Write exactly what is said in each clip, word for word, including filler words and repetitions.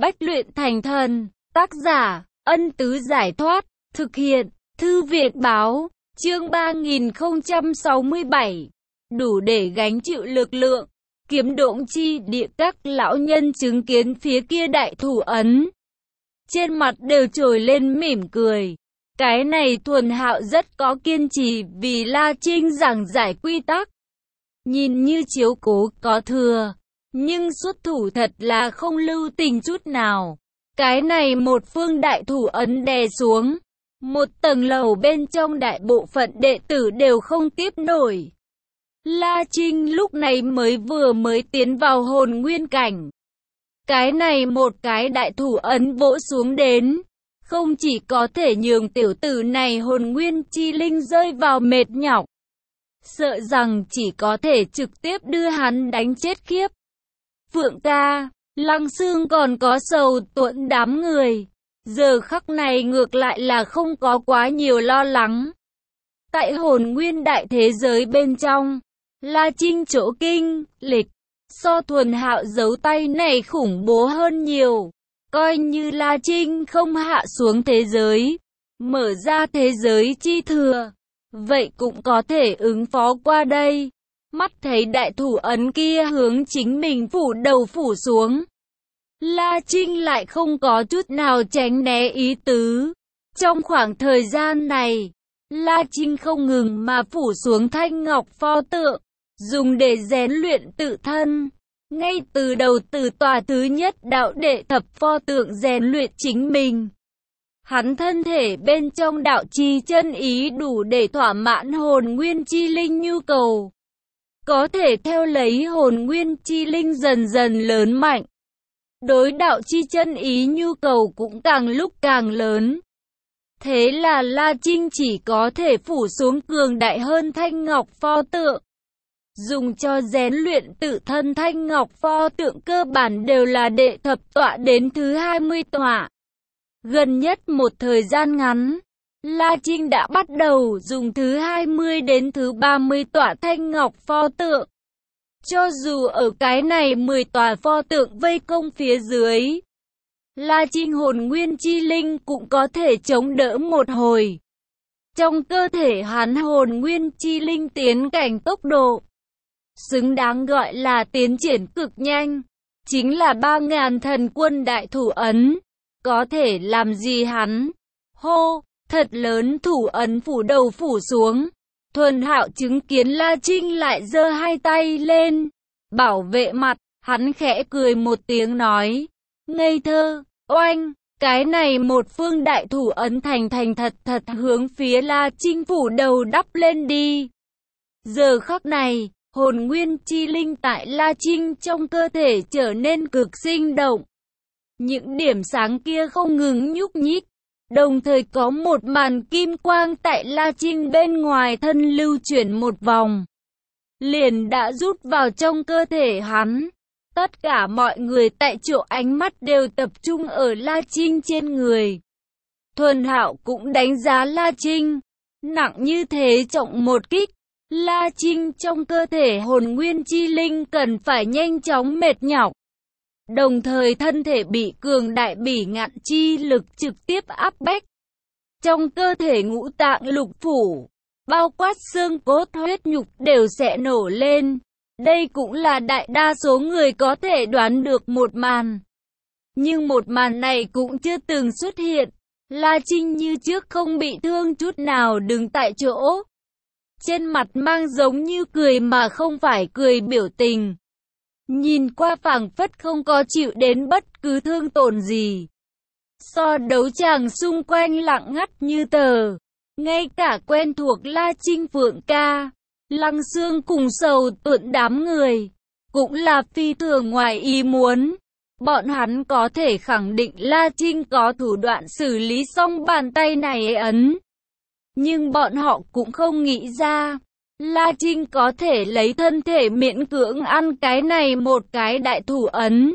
bách luyện thành thần. Tác giả, Ân Tứ Giải Thoát. Thực hiện, Thư Việt Báo. Chương ba nghìn không trăm sáu mươi bảy. Đủ để gánh chịu lực lượng. Kiếm Độn Chi Địa. Các lão nhân chứng kiến phía kia đại thủ ấn, trên mặt đều trồi lên mỉm cười. Cái này Thuần Hạo rất có kiên trì vì La Trinh giảng giải quy tắc. Nhìn như chiếu cố có thừa, nhưng xuất thủ thật là không lưu tình chút nào. Cái này một phương đại thủ ấn đè xuống, một tầng lầu bên trong đại bộ phận đệ tử đều không tiếp nổi. La Trinh lúc này mới vừa mới tiến vào hồn nguyên cảnh. Cái này một cái đại thủ ấn vỗ xuống đến, không chỉ có thể nhường tiểu tử này hồn nguyên chi linh rơi vào mệt nhọc, sợ rằng chỉ có thể trực tiếp đưa hắn đánh chết khiếp. Phượng ca, Lăng Xương còn có sầu tuẫn đám người, giờ khắc này ngược lại là không có quá nhiều lo lắng. Tại hồn nguyên đại thế giới bên trong, La Trinh chỗ kinh lịch so Thuần Hạo giấu tay này khủng bố hơn nhiều. Coi như La Trinh không hạ xuống thế giới, mở ra thế giới chi thừa, vậy cũng có thể ứng phó qua đây. Mắt thấy đại thủ ấn kia hướng chính mình phủ đầu phủ xuống, La Trinh lại không có chút nào tránh né ý tứ. Trong khoảng thời gian này, La Trinh không ngừng mà phủ xuống thanh ngọc pho tượng, dùng để rèn luyện tự thân. Ngay từ đầu từ tòa thứ nhất đạo đệ thập pho tượng rèn luyện chính mình, hắn thân thể bên trong đạo chi chân ý đủ để thỏa mãn hồn nguyên chi linh nhu cầu. Có thể theo lấy hồn nguyên chi linh dần dần lớn mạnh, đối đạo chi chân ý nhu cầu cũng càng lúc càng lớn. Thế là La Trinh chỉ có thể phủ xuống cường đại hơn thanh ngọc pho tượng. Dùng cho rèn luyện tự thân thanh ngọc pho tượng cơ bản đều là đệ thập tọa đến thứ hai mươi tọa. Gần nhất một thời gian ngắn, La Trinh đã bắt đầu dùng thứ hai mươi đến thứ ba mươi tọa thanh ngọc pho tượng. Cho dù ở cái này mười tòa pho tượng vây công phía dưới, La Trinh hồn nguyên chi linh cũng có thể chống đỡ một hồi. Trong cơ thể hắn hồn nguyên chi linh tiến cảnh tốc độ xứng đáng gọi là tiến triển cực nhanh, chính là ba ngàn thần quân đại thủ ấn, có thể làm gì hắn. Hô, thật lớn thủ ấn phủ đầu phủ xuống. Thuần Hạo chứng kiến La Trinh lại giơ hai tay lên, bảo vệ mặt, hắn khẽ cười một tiếng nói, ngây thơ, oanh, cái này một phương đại thủ ấn thành thành thật thật hướng phía La Trinh phủ đầu đắp lên đi. Giờ khắc này, hồn nguyên chi linh tại La Trinh trong cơ thể trở nên cực sinh động. Những điểm sáng kia không ngừng nhúc nhích, đồng thời có một màn kim quang tại La Trinh bên ngoài thân lưu chuyển một vòng, liền đã rút vào trong cơ thể hắn. Tất cả mọi người tại chỗ ánh mắt đều tập trung ở La Trinh trên người. Thuần Hạo cũng đánh giá La Trinh, nặng như thế trọng một kích, La Trinh trong cơ thể hồn nguyên chi linh cần phải nhanh chóng mệt nhọc, đồng thời thân thể bị cường đại bỉ ngạn chi lực trực tiếp áp bách. Trong cơ thể ngũ tạng lục phủ, bao quát xương cốt huyết nhục đều sẽ nổ lên. Đây cũng là đại đa số người có thể đoán được một màn. Nhưng một màn này cũng chưa từng xuất hiện. La Trinh như trước không bị thương chút nào đứng tại chỗ, trên mặt mang giống như cười mà không phải cười biểu tình. Nhìn qua phảng phất không có chịu đến bất cứ thương tổn gì. So đấu tràng xung quanh lặng ngắt như tờ. Ngay cả quen thuộc La Trinh Phượng ca, Lăng Xương cùng sầu tuẫn đám người, cũng là phi thường ngoài ý muốn. Bọn hắn có thể khẳng định La Trinh có thủ đoạn xử lý xong bàn tay này ấn. Nhưng bọn họ cũng không nghĩ ra, La Trinh có thể lấy thân thể miễn cưỡng ăn cái này một cái đại thủ ấn.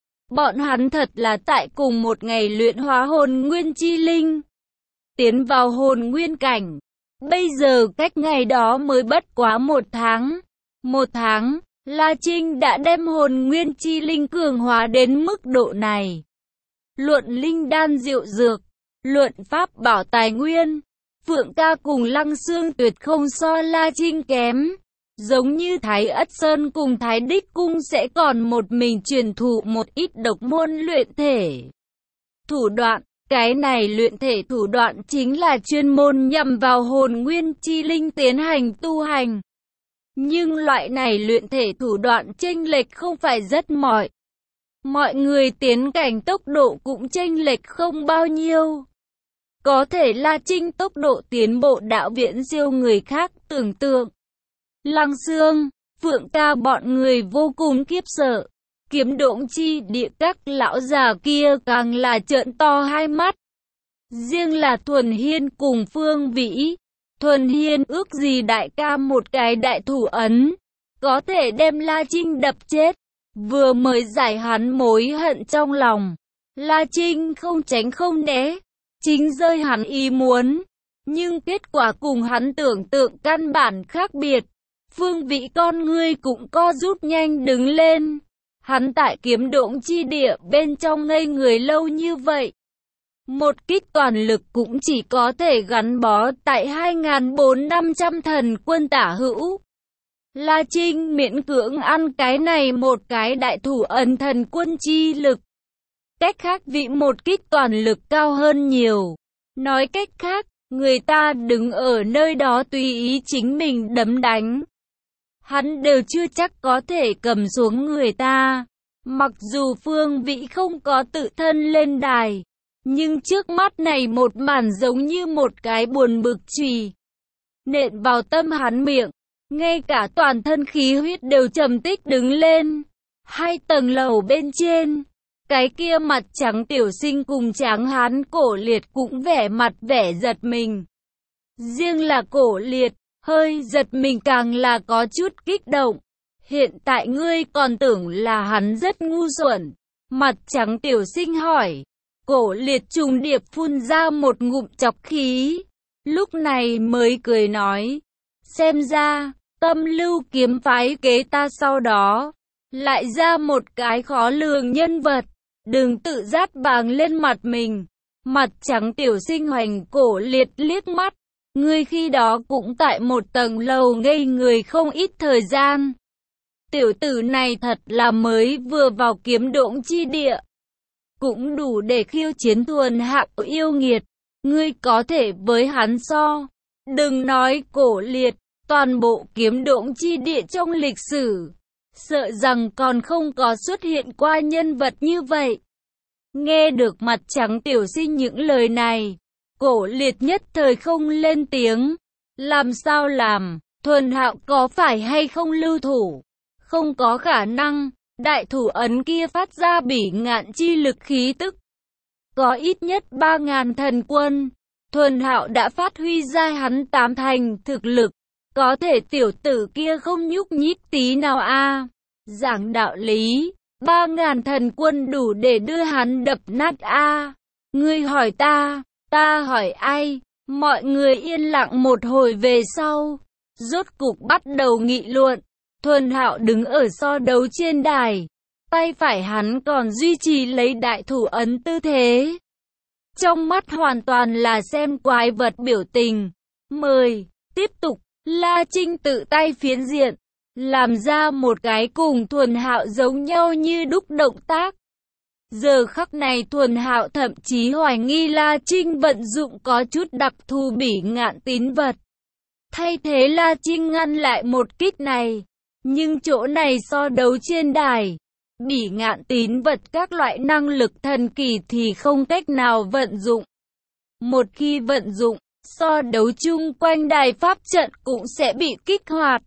Bọn hắn thật là tại cùng một ngày luyện hóa hồn nguyên chi linh, tiến vào hồn nguyên cảnh. Bây giờ cách ngày đó mới bất quá một tháng. Một tháng, La Trinh đã đem hồn nguyên chi linh cường hóa đến mức độ này. luận linh đan diệu dược, luận pháp bảo tài nguyên. Phượng ca cùng Lăng Xương tuyệt không so La Trinh kém. Giống như Thái Ất Sơn cùng Thái Đích Cung sẽ còn một mình truyền thụ một ít độc môn luyện thể thủ đoạn. Cái này luyện thể thủ đoạn chính là chuyên môn nhằm vào hồn nguyên chi linh tiến hành tu hành. Nhưng loại này luyện thể thủ đoạn chênh lệch không phải rất mọi. Mọi người tiến cảnh tốc độ cũng chênh lệch không bao nhiêu. Có thể La Trinh tốc độ tiến bộ đạo viễn siêu người khác tưởng tượng. Lăng Xương, Phượng ca bọn người vô cùng khiếp sợ. Kiếm Độn chi địa các lão già kia càng là trợn to hai mắt. Riêng là Thuần Hiên cùng Phương Vĩ. Thuần Hiên ước gì đại ca một cái đại thủ ấn, có thể đem La Trinh đập chết. Vừa mới giải hắn mối hận trong lòng, La Trinh không tránh không né, chính rơi hắn ý muốn. Nhưng kết quả cùng hắn tưởng tượng căn bản khác biệt. Phương Vĩ con ngươi cũng co rút nhanh đứng lên. Hắn tại Kiếm Độn chi địa bên trong ngây người lâu như vậy. Một kích toàn lực cũng chỉ có thể gắn bó tại hai nghìn bốn trăm năm trăm thần quân tả hữu. La Trinh miễn cưỡng ăn cái này một cái đại thủ ấn thần quân chi lực. Cách khác vị một kích toàn lực cao hơn nhiều. Nói cách khác, người ta đứng ở nơi đó tùy ý chính mình đấm đánh. Hắn đều chưa chắc có thể cầm xuống người ta. Mặc dù Phương Vĩ không có tự thân lên đài, nhưng trước mắt này một màn giống như một cái buồn bực chùy nện vào tâm hắn miệng. Ngay cả toàn thân khí huyết đều trầm tích đứng lên. Hai tầng lầu bên trên, cái kia mặt trắng tiểu sinh cùng tráng hán Cổ Liệt cũng vẻ mặt vẻ giật mình. Riêng là Cổ Liệt, hơi giật mình càng là có chút kích động. Hiện tại ngươi còn tưởng là hắn rất ngu xuẩn. Mặt trắng tiểu sinh hỏi. Cổ Liệt trùng điệp phun ra một ngụm chọc khí. Lúc này mới cười nói. Xem ra, Tâm Lưu kiếm phái kế ta sau đó lại ra một cái khó lường nhân vật. Đừng tự rát bàng lên mặt mình. Mặt trắng tiểu sinh hoành Cổ Liệt liếc mắt. Ngươi khi đó cũng tại một tầng lầu ngây người không ít thời gian. Tiểu tử này thật là mới vừa vào Kiếm Độn chi địa, cũng đủ để khiêu chiến thuần hạng yêu nghiệt. Ngươi có thể với hắn so. Đừng nói Cổ Liệt, toàn bộ Kiếm Độn chi địa trong lịch sử, sợ rằng còn không có xuất hiện qua nhân vật như vậy. Nghe được mặt trắng tiểu sinh những lời này, Cổ Liệt nhất thời không lên tiếng. Làm sao làm, thuần hạo có phải hay không lưu thủ? Không có khả năng, đại thủ ấn kia phát ra bỉ ngạn chi lực khí tức. Có ít nhất ba ngàn thần quân, thuần hạo đã phát huy ra hắn tám thành thực lực. Có thể tiểu tử kia không nhúc nhích tí nào a à. Giảng đạo lý, ba ngàn thần quân đủ để đưa hắn đập nát a à. Ngươi hỏi ta, ta hỏi ai? Mọi người yên lặng một hồi về sau, rốt cục bắt đầu nghị luận. Thuần hạo đứng ở so đấu trên đài, tay phải hắn còn duy trì lấy đại thủ ấn tư thế. Trong mắt hoàn toàn là xem quái vật biểu tình. Mời, tiếp tục, La Trinh tự tay phiến diện, làm ra một cái cùng thuần hạo giống nhau như đúc động tác. Giờ khắc này thuần hạo thậm chí hoài nghi La Trinh vận dụng có chút đặc thù bỉ ngạn tín vật. Thay thế La Trinh ngăn lại một kích này. Nhưng chỗ này so đấu trên đài, bỉ ngạn tín vật các loại năng lực thần kỳ thì không cách nào vận dụng. Một khi vận dụng, so đấu chung quanh đài pháp trận cũng sẽ bị kích hoạt.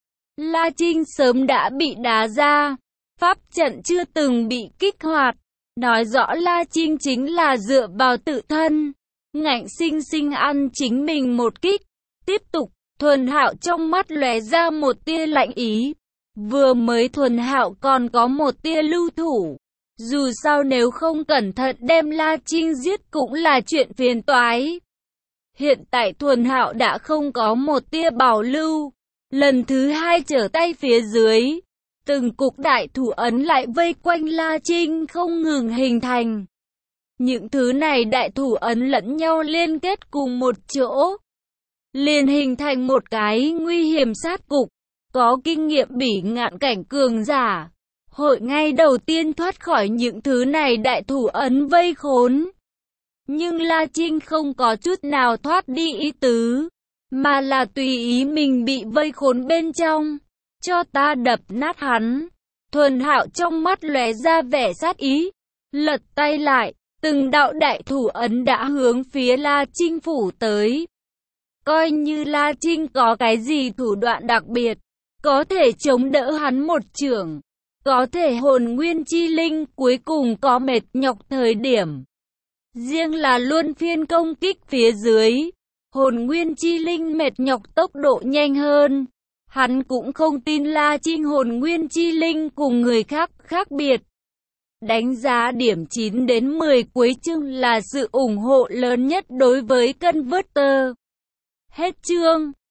La Trinh sớm đã bị đá ra, pháp trận chưa từng bị kích hoạt. Nói rõ La Trinh chính là dựa vào tự thân, ngạnh sinh sinh ăn chính mình một kích. Tiếp tục, thuần hạo trong mắt lóe ra một tia lạnh ý. Vừa mới thuần hạo còn có một tia lưu thủ. Dù sao nếu không cẩn thận đem La Trinh giết cũng là chuyện phiền toái. Hiện tại thuần hạo đã không có một tia bảo lưu. Lần thứ hai trở tay phía dưới, từng cục đại thủ ấn lại vây quanh La Trinh không ngừng hình thành. Những thứ này đại thủ ấn lẫn nhau liên kết cùng một chỗ, liền hình thành một cái nguy hiểm sát cục. Có kinh nghiệm bỉ ngạn cảnh cường giả, hội ngay đầu tiên thoát khỏi những thứ này đại thủ ấn vây khốn. Nhưng La Trinh không có chút nào thoát đi ý tứ, mà là tùy ý mình bị vây khốn bên trong. Cho ta đập nát hắn. Thuần Hạo trong mắt lóe ra vẻ sát ý, lật tay lại, từng đạo đại thủ ấn đã hướng phía La Trinh phủ tới. Coi như La Trinh có cái gì thủ đoạn đặc biệt, có thể chống đỡ hắn một chưởng, có thể hồn nguyên chi linh cuối cùng có mệt nhọc thời điểm. Riêng là luân phiên công kích phía dưới, hồn nguyên chi linh mệt nhọc tốc độ nhanh hơn. Hắn cũng không tin La Trinh hồn nguyên chi linh cùng người khác khác biệt. Đánh giá điểm chín đến mười cuối chương là sự ủng hộ lớn nhất đối với Converter. Hết chương.